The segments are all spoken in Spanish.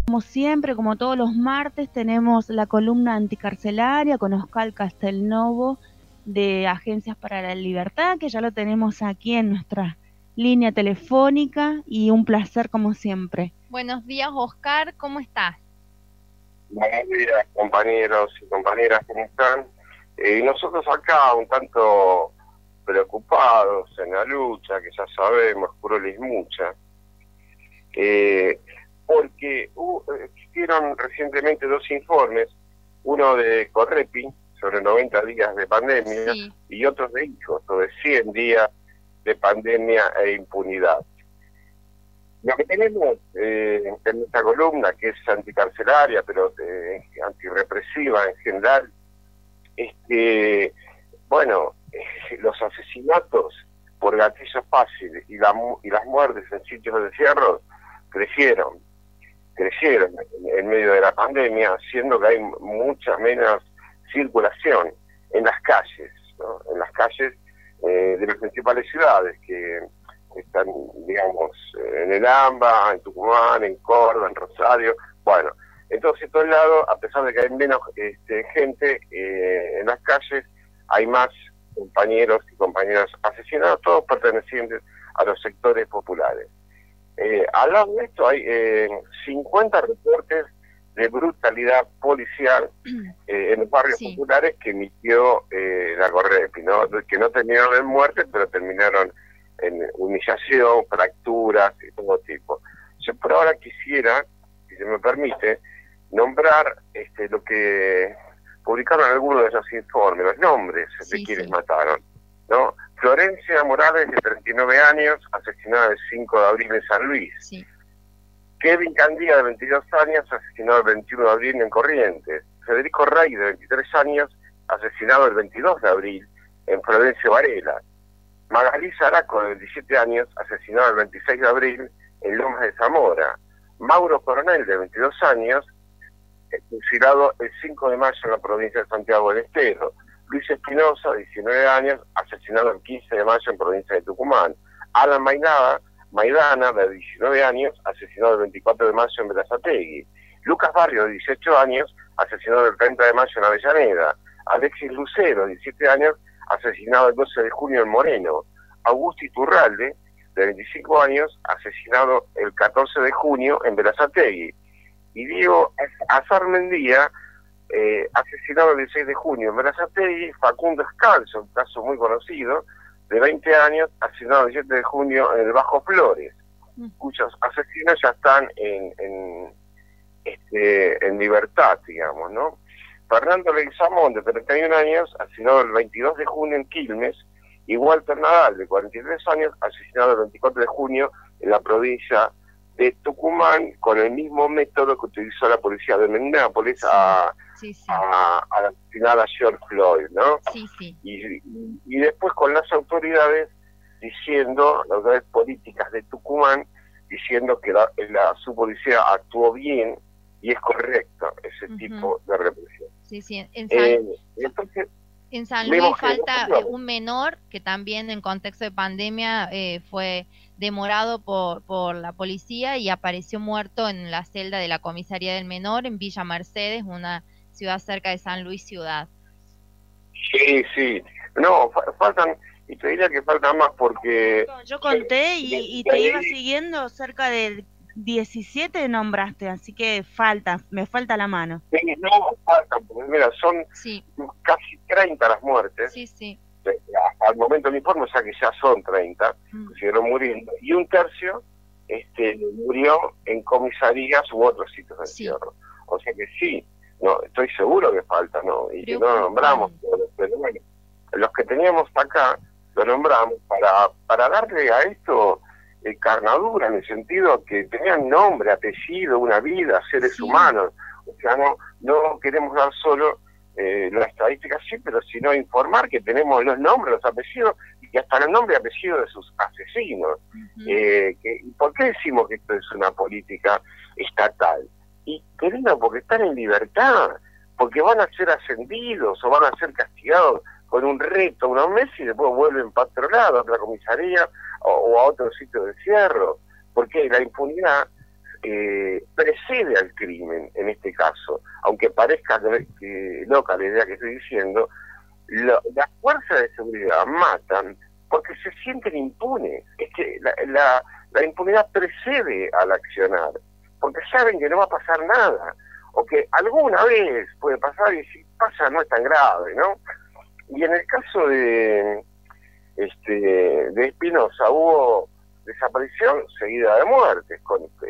Como siempre, como todos los martes, tenemos la columna anticarcelaria con Oscar Castelnovo de Agencias para la Libertad, que ya lo tenemos aquí en nuestra línea telefónica y un placer como siempre. Buenos días, Oscar, ¿cómo estás? Buenos días, compañeros y compañeras, ¿cómo están? Nosotros acá un tanto preocupados en la lucha, que ya sabemos, cruel es mucha, porque existieron recientemente dos informes, uno de Correpi sobre 90 días de pandemia Sí. y otro de IJO sobre 100 días de pandemia e impunidad. Lo que tenemos en nuestra columna, que es anticarcelaria, pero antirrepresiva en general, es que, bueno, los asesinatos por gatillo fácil y las muertes en sitios de encierro crecieron en medio de la pandemia, siendo que hay mucha menos circulación en las calles, ¿no? En las calles de las principales ciudades que están, digamos, en el AMBA, en Tucumán, en Córdoba, en Rosario. Bueno, en todos estos lados, a pesar de que hay menos gente en las calles, hay más compañeros y compañeras asesinados, todos pertenecientes a los sectores populares. Al lado de esto hay 50 reportes de brutalidad policial en los barrios populares que emitió la Correpi, ¿no? Que no terminaron en muerte, pero terminaron en humillación, fracturas y todo tipo. Yo por ahora quisiera, si se me permite, nombrar lo que publicaron algunos de esos informes, los nombres de quienes mataron, ¿no? Florencia Morales, de 39 años, asesinada el 5 de abril en San Luis. Sí. Kevin Candía, de 22 años, asesinado el 21 de abril en Corrientes. Federico Rey, de 23 años, asesinado el 22 de abril en Florencio Varela. Magalí Zaraco, de 27 años, asesinado el 26 de abril en Lomas de Zamora. Mauro Coronel, de 22 años, fusilado el 5 de mayo en la provincia de Santiago del Estero. Luis Espinosa, de 19 años, asesinado el 15 de mayo en provincia de Tucumán. Alan Maidana, de 19 años, asesinado el 24 de mayo en Berazategui. Lucas Barrio, de 18 años, asesinado el 30 de mayo en Avellaneda. Alexis Lucero, de 17 años, asesinado el 12 de junio en Moreno. Augusto Iturralde, de 25 años, asesinado el 14 de junio en Berazategui. Y Diego Azarmendía, asesinado el 16 de junio en Berazategui. Facundo Escalzo, un caso muy conocido, de 20 años, asesinado el 17 de junio en el Bajo Flores, cuyos asesinos ya están en libertad, digamos, ¿no? Fernando Leguizamón, de 31 años, asesinado el 22 de junio en Quilmes, y Walter Nadal, de 43 años, asesinado el 24 de junio en la provincia de Tucumán, con el mismo método que utilizó la policía de Minneapolis a la asesinada George Floyd, ¿no? Y después con las autoridades diciendo, las autoridades políticas de Tucumán, diciendo que su policía actuó bien y es correcto ese tipo de represión. Entonces, en San Luis falta un menor que también en contexto de pandemia fue demorado por la policía y apareció muerto en la celda de la comisaría del menor en Villa Mercedes, una ciudad cerca de San Luis ciudad. Sí. No, faltan, y te diría que faltan más porque... Yo conté y te iba siguiendo, cerca de 17 nombraste, así que me falta la mano. No, faltan, porque mira, son casi 30 las muertes. Hasta el momento del informe, o sea que ya son 30, que siguieron muriendo, y un tercio murió en comisarías u otros sitios de encierro. O sea que sí, no, estoy seguro que falta, ¿no? Y que no lo nombramos, pero bueno, los que teníamos acá lo nombramos para darle a esto carnadura, en el sentido que tenían nombre, apellido, una vida, seres humanos. O sea, no queremos dar solo las estadísticas, pero sino informar que tenemos los nombres, los apellidos y hasta los nombres y apellidos de sus asesinos. ¿Por qué decimos que esto es una política estatal? Y querido, porque están en libertad, porque van a ser ascendidos o van a ser castigados con un reto unos meses y después vuelven para otro lado, a otra comisaría o a otro sitio de encierro, porque la impunidad precede al crimen en este caso, aunque parezca loca la idea que estoy diciendo. Las fuerzas de seguridad matan porque se sienten impunes. Es que la impunidad precede al accionar, porque saben que no va a pasar nada, o que alguna vez puede pasar, y si pasa no es tan grave, ¿no? Y en el caso de Espinosa hubo desaparición seguida de muertes,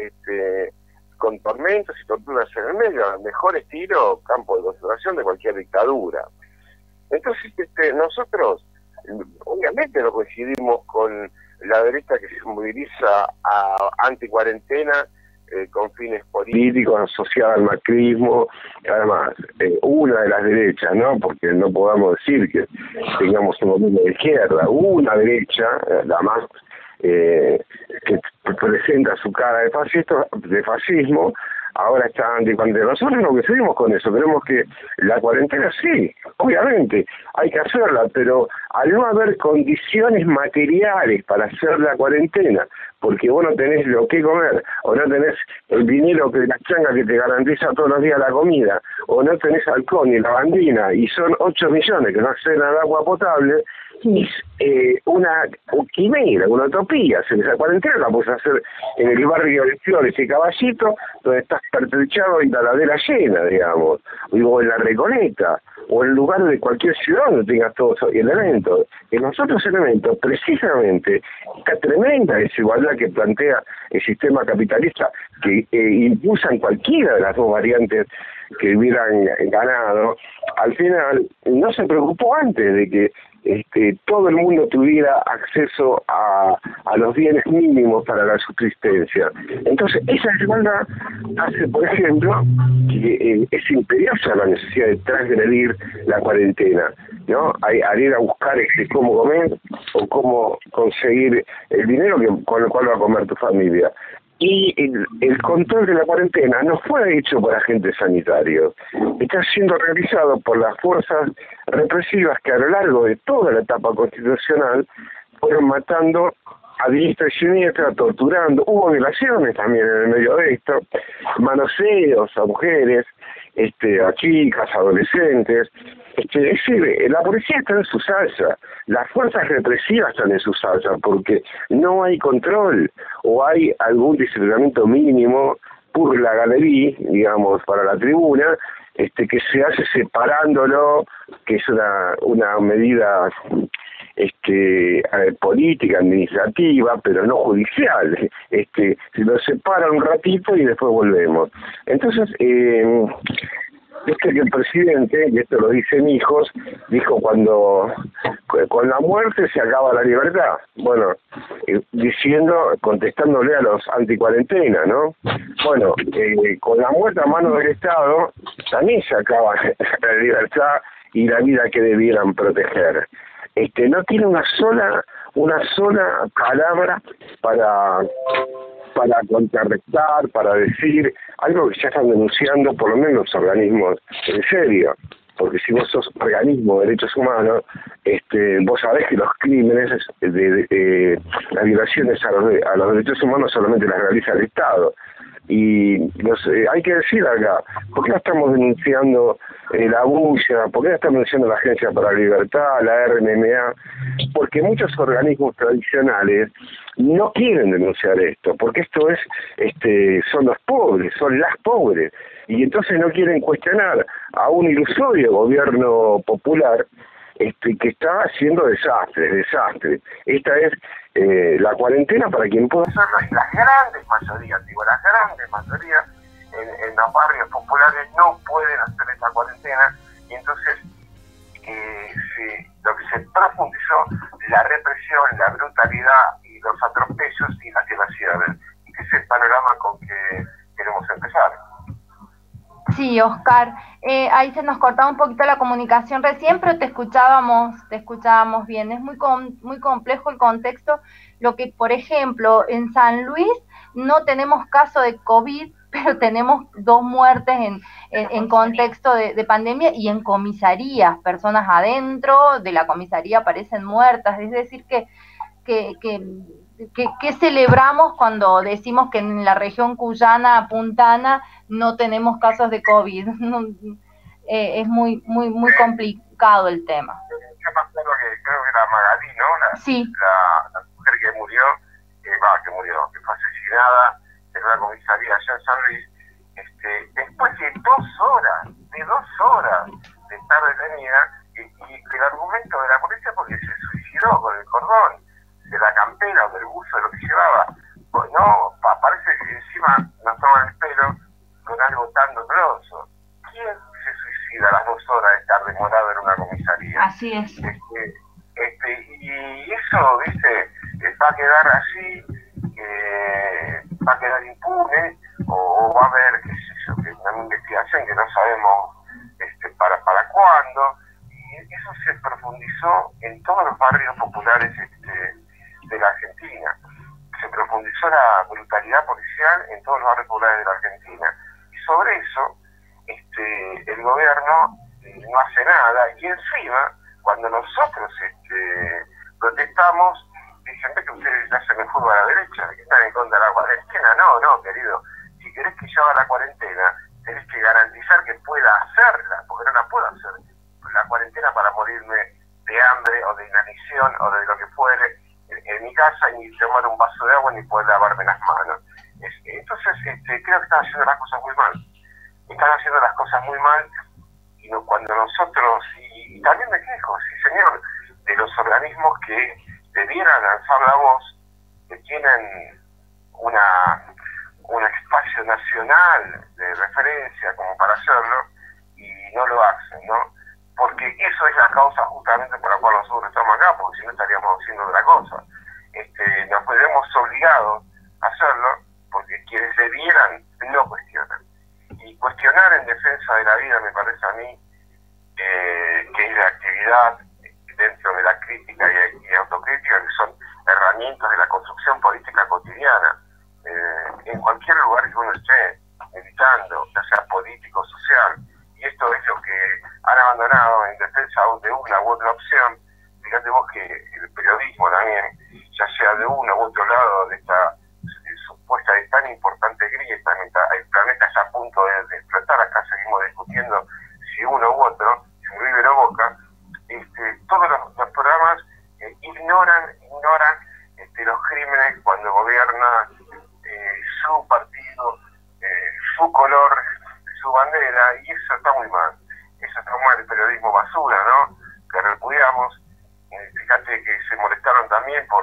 con tormentos y torturas en el medio, al mejor estilo campo de concentración de cualquier dictadura. Entonces, nosotros, obviamente no coincidimos con la derecha que se moviliza a anticuarentena con fines políticos, asociada al macrismo, además, una de las derechas, ¿no? Porque no podamos decir que tengamos un gobierno de izquierda, una derecha, la más que presenta su cara de fascismo, ahora está anticuarentena. Nosotros no coincidimos con eso, creemos que la cuarentena sí, obviamente, hay que hacerla, pero al no haber condiciones materiales para hacer la cuarentena, porque vos no tenés lo que comer, o no tenés el dinero que la changa que te garantiza todos los días la comida, o no tenés alcohol ni lavandina, y son 8 millones que no acceden al agua potable, es una quimera, una utopía. Esa cuarentena la puedes hacer en el barrio de Flores y Caballito, donde estás pertrechado y la ladera llena, digamos, o en la Recoleta, o en lugar de cualquier ciudad donde tengas todos esos elementos. En los otros elementos, precisamente, esta tremenda desigualdad que plantea el sistema capitalista, que impulsan cualquiera de las dos variantes que hubieran ganado, al final no se preocupó antes de que todo el mundo tuviera acceso a los bienes mínimos para la subsistencia. Entonces, esa desigualdad hace, por ejemplo, que es imperiosa la necesidad de transgredir la cuarentena, ¿no? Al ir a buscar cómo comer o cómo conseguir el dinero con el cual va a comer tu familia. Y el control de la cuarentena no fue hecho por agentes sanitarios, está siendo realizado por las fuerzas represivas que a lo largo de toda la etapa constitucional fueron matando a diestra y siniestra, torturando. Hubo violaciones también en el medio de esto, manoseos a mujeres, a chicas, adolescentes. Es decir, la policía está en su salsa, las fuerzas represivas están en su salsa, porque no hay control, o hay algún disciplinamiento mínimo por la galería, digamos, para la tribuna, que se hace separándolo, que es una medida política, administrativa, pero no judicial. Se lo separa un ratito y después volvemos. Entonces, que el presidente, y esto lo dicen hijos, dijo cuando con la muerte se acaba la libertad. Bueno, contestándole a los anticuarentena, ¿no? Bueno, con la muerte a mano del Estado también se acaba la libertad y la vida que debieran proteger. No tiene una sola palabra para contrarrestar, para decir algo que ya están denunciando por lo menos los organismos en serio, porque si vos sos organismo de derechos humanos, vos sabés que los crímenes, las violaciones a los derechos humanos solamente las realiza el Estado. Y hay que decir acá, ¿por qué no estamos denunciando la BUSA? ¿Por qué no estamos denunciando la Agencia para la Libertad, la RNMA? Porque muchos organismos tradicionales no quieren denunciar esto, porque esto son los pobres, son las pobres, y entonces no quieren cuestionar a un ilusorio gobierno popular que está haciendo desastre. Esta es la cuarentena para quien pueda hacerlo, y las grandes mayorías en los barrios populares no pueden hacer esta cuarentena, y entonces lo que se profundizó, la represión, la brutalidad y los atropellos y las violaciones, y que es el panorama con que queremos empezar. Sí, Oscar, ahí se nos cortaba un poquito la comunicación recién, pero te escuchábamos bien. Es muy complejo el contexto. Lo que, por ejemplo, en San Luis no tenemos caso de COVID, pero tenemos 2 muertes en contexto de pandemia, y en comisarías, personas adentro de la comisaría aparecen muertas. Es decir, que ¿qué celebramos cuando decimos que en la región cuyana, puntana, no tenemos casos de COVID? Es muy complicado el tema. Yo me acuerdo que creo que era Magalí, ¿no? Sí. La mujer que murió, que fue asesinada en una comisaría allá en San Luis, después de 2 horas de estar detenida, y el argumento de la policía porque se suicidó con el cordón de la campera o del buzo de lo que llevaba, pues no, parece que encima nos toman el pelo con algo tan doloroso. ¿Quién se suicida a las 2 horas de estar demorado en una comisaría? Así es. Y eso, ¿viste? Va a quedar así, va a quedar impune, o va a haber, qué sé yo, una investigación que no sabemos para cuándo. Y eso se profundizó en todos los barrios populares de la Argentina. Se profundizó la brutalidad policial en todos los barrios populares de la Argentina. Y sobre eso, el gobierno no hace nada. Y encima, cuando nosotros protestamos, dicen, ve que ustedes hacen el fútbol a la derecha, que están en contra de la cuarentena. No, querido. Si querés que yo haga la cuarentena, tenés que garantizar que pueda hacerla, porque no la puedo hacer. La cuarentena para morirme de hambre o de inanición o de lo que fuere en mi casa, ni tomar un vaso de agua ni poder lavarme las manos. Entonces creo que están haciendo las cosas muy mal. Están haciendo las cosas muy mal, y cuando nosotros, y también me quejo, sí señor, de los organismos que debieran alzar la voz, que tienen un espacio nacional de referencia como para hacerlo, y no lo hacen, ¿no? Porque eso es la causa justamente por la cual nosotros estamos acá, porque si no estaríamos haciendo otra cosa. Nos vemos obligados a hacerlo, porque quienes debieran no cuestionan. Y cuestionar en defensa de la vida me parece a mí que es la actividad dentro de la crítica y autocrítica, que son herramientas de la construcción política cotidiana. En cualquier lugar que uno esté militando, ya sea político o social, y esto es lo que han abandonado en defensa de una u otra opción. Fíjate vos que el periodismo también, ya sea de uno u otro lado de esta supuesta y tan importante grieta, el planeta está a punto de explotar. Acá seguimos discutiendo si uno u otro, si River o Boca. Todos los programas ignoran los crímenes cuando gobierna su partido, su color, su bandera, y eso está muy mal. Eso está mal, el periodismo basura, ¿no? Que repudiamos. Fíjate que se molestaron también por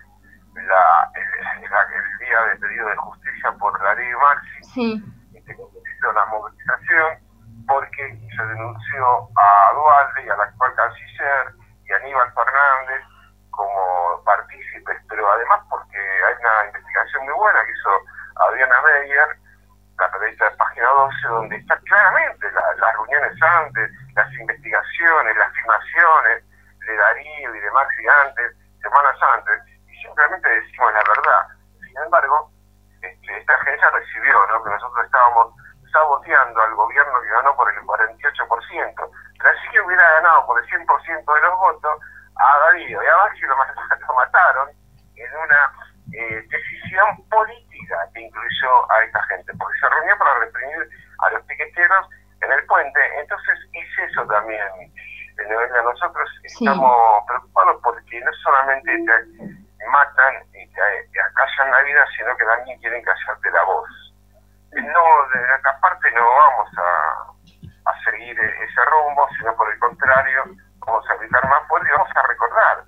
el día de pedido de justicia por la ley Maxi. Sí. La movilización, porque se denunció a Dualde y al actual canciller y a Aníbal Fernández como partícipes, pero además porque hay una investigación muy buena que hizo Adriana Meyer, la periodista de Página 12, donde está claramente las reuniones antes, las investigaciones, las filmaciones de Darío y de Maxi antes, semanas antes, y simplemente decimos la verdad. Sin embargo, esta agencia recibió, ¿no?, que nosotros estábamos saboteando al gobierno que ganó por el 48%, pero así que hubiera ganado por el 100% de los votos, a Darío y a Maxi lo mataron en una decisión política que incluyó a esta gente, porque se reunió para reprimir a los piqueteros en el puente. Entonces es eso también, nosotros estamos preocupados porque no solamente te matan y te acallan la vida, sino que también quieren callarte la voz. No, de esta parte no vamos a seguir ese rumbo, sino por el contrario, vamos a aplicar más fuerte y vamos a recordar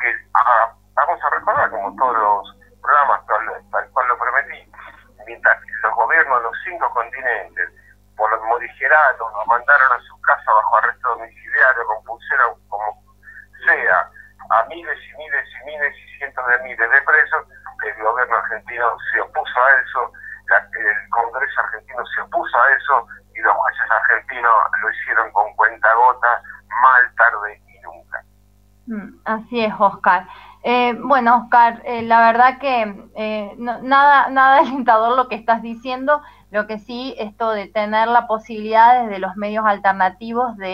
como todos los programas, tal cual lo prometí, mientras que los gobiernos de los 5 continentes, por los morigeratos, nos mandaron a su casa bajo arresto domiciliario, compusieron como sea a miles y miles y miles y cientos de miles de presos. El gobierno argentino se opuso a eso, el Congreso argentino se opuso a eso, y los jueces argentinos lo hicieron con cuentagotas, mal, tarde y nunca. Así es, Oscar. Bueno, Oscar, la verdad que nada alentador lo que estás diciendo. Lo que sí, esto de tener la posibilidad desde los medios alternativos de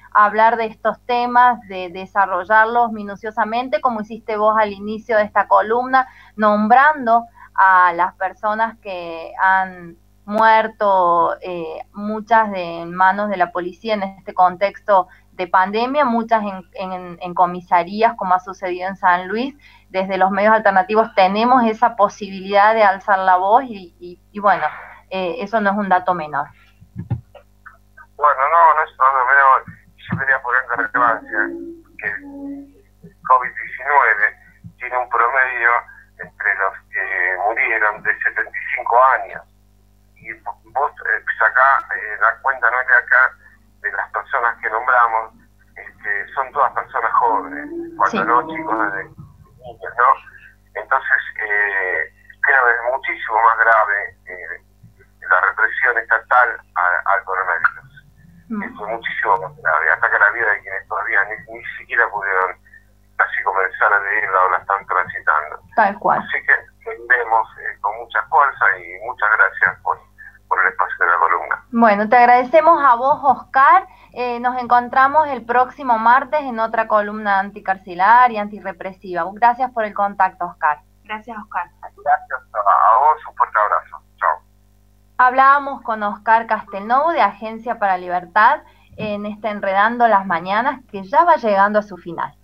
hablar de estos temas, de desarrollarlos minuciosamente, como hiciste vos al inicio de esta columna, nombrando a las personas que han muerto, muchas en manos de la policía en este contexto de pandemia, muchas en comisarías, como ha sucedido en San Luis. Desde los medios alternativos tenemos esa posibilidad de alzar la voz y bueno, eso no es un dato menor. Bueno, no es un dato menor. Yo quería poner en relevancia que el COVID-19 tiene un promedio entre los que murieron de 75 años. Y vos sacá la cuenta, no es de acá, de las personas que nombramos, son todas personas jóvenes, cuando no chicos de niños, ¿no? Entonces, creo que es muchísimo más grave la represión estatal al coronavirus. Es muchísimo más grave, ataca la vida de quienes todavía ni siquiera pudieron casi comenzar a vivirla o la están transitando. Tal cual. Así que vendemos con mucha fuerza y muchas gracias por el espacio de la columna. Bueno, te agradecemos a vos, Oscar. Nos encontramos el próximo martes en otra columna anticarcelaria, antirrepresiva. Gracias por el contacto, Oscar. Gracias, Oscar. Gracias a vos, un fuerte abrazo. Chao. Hablábamos con Oscar Castelnovo de Agencia para la Libertad en Enredando las Mañanas, que ya va llegando a su final.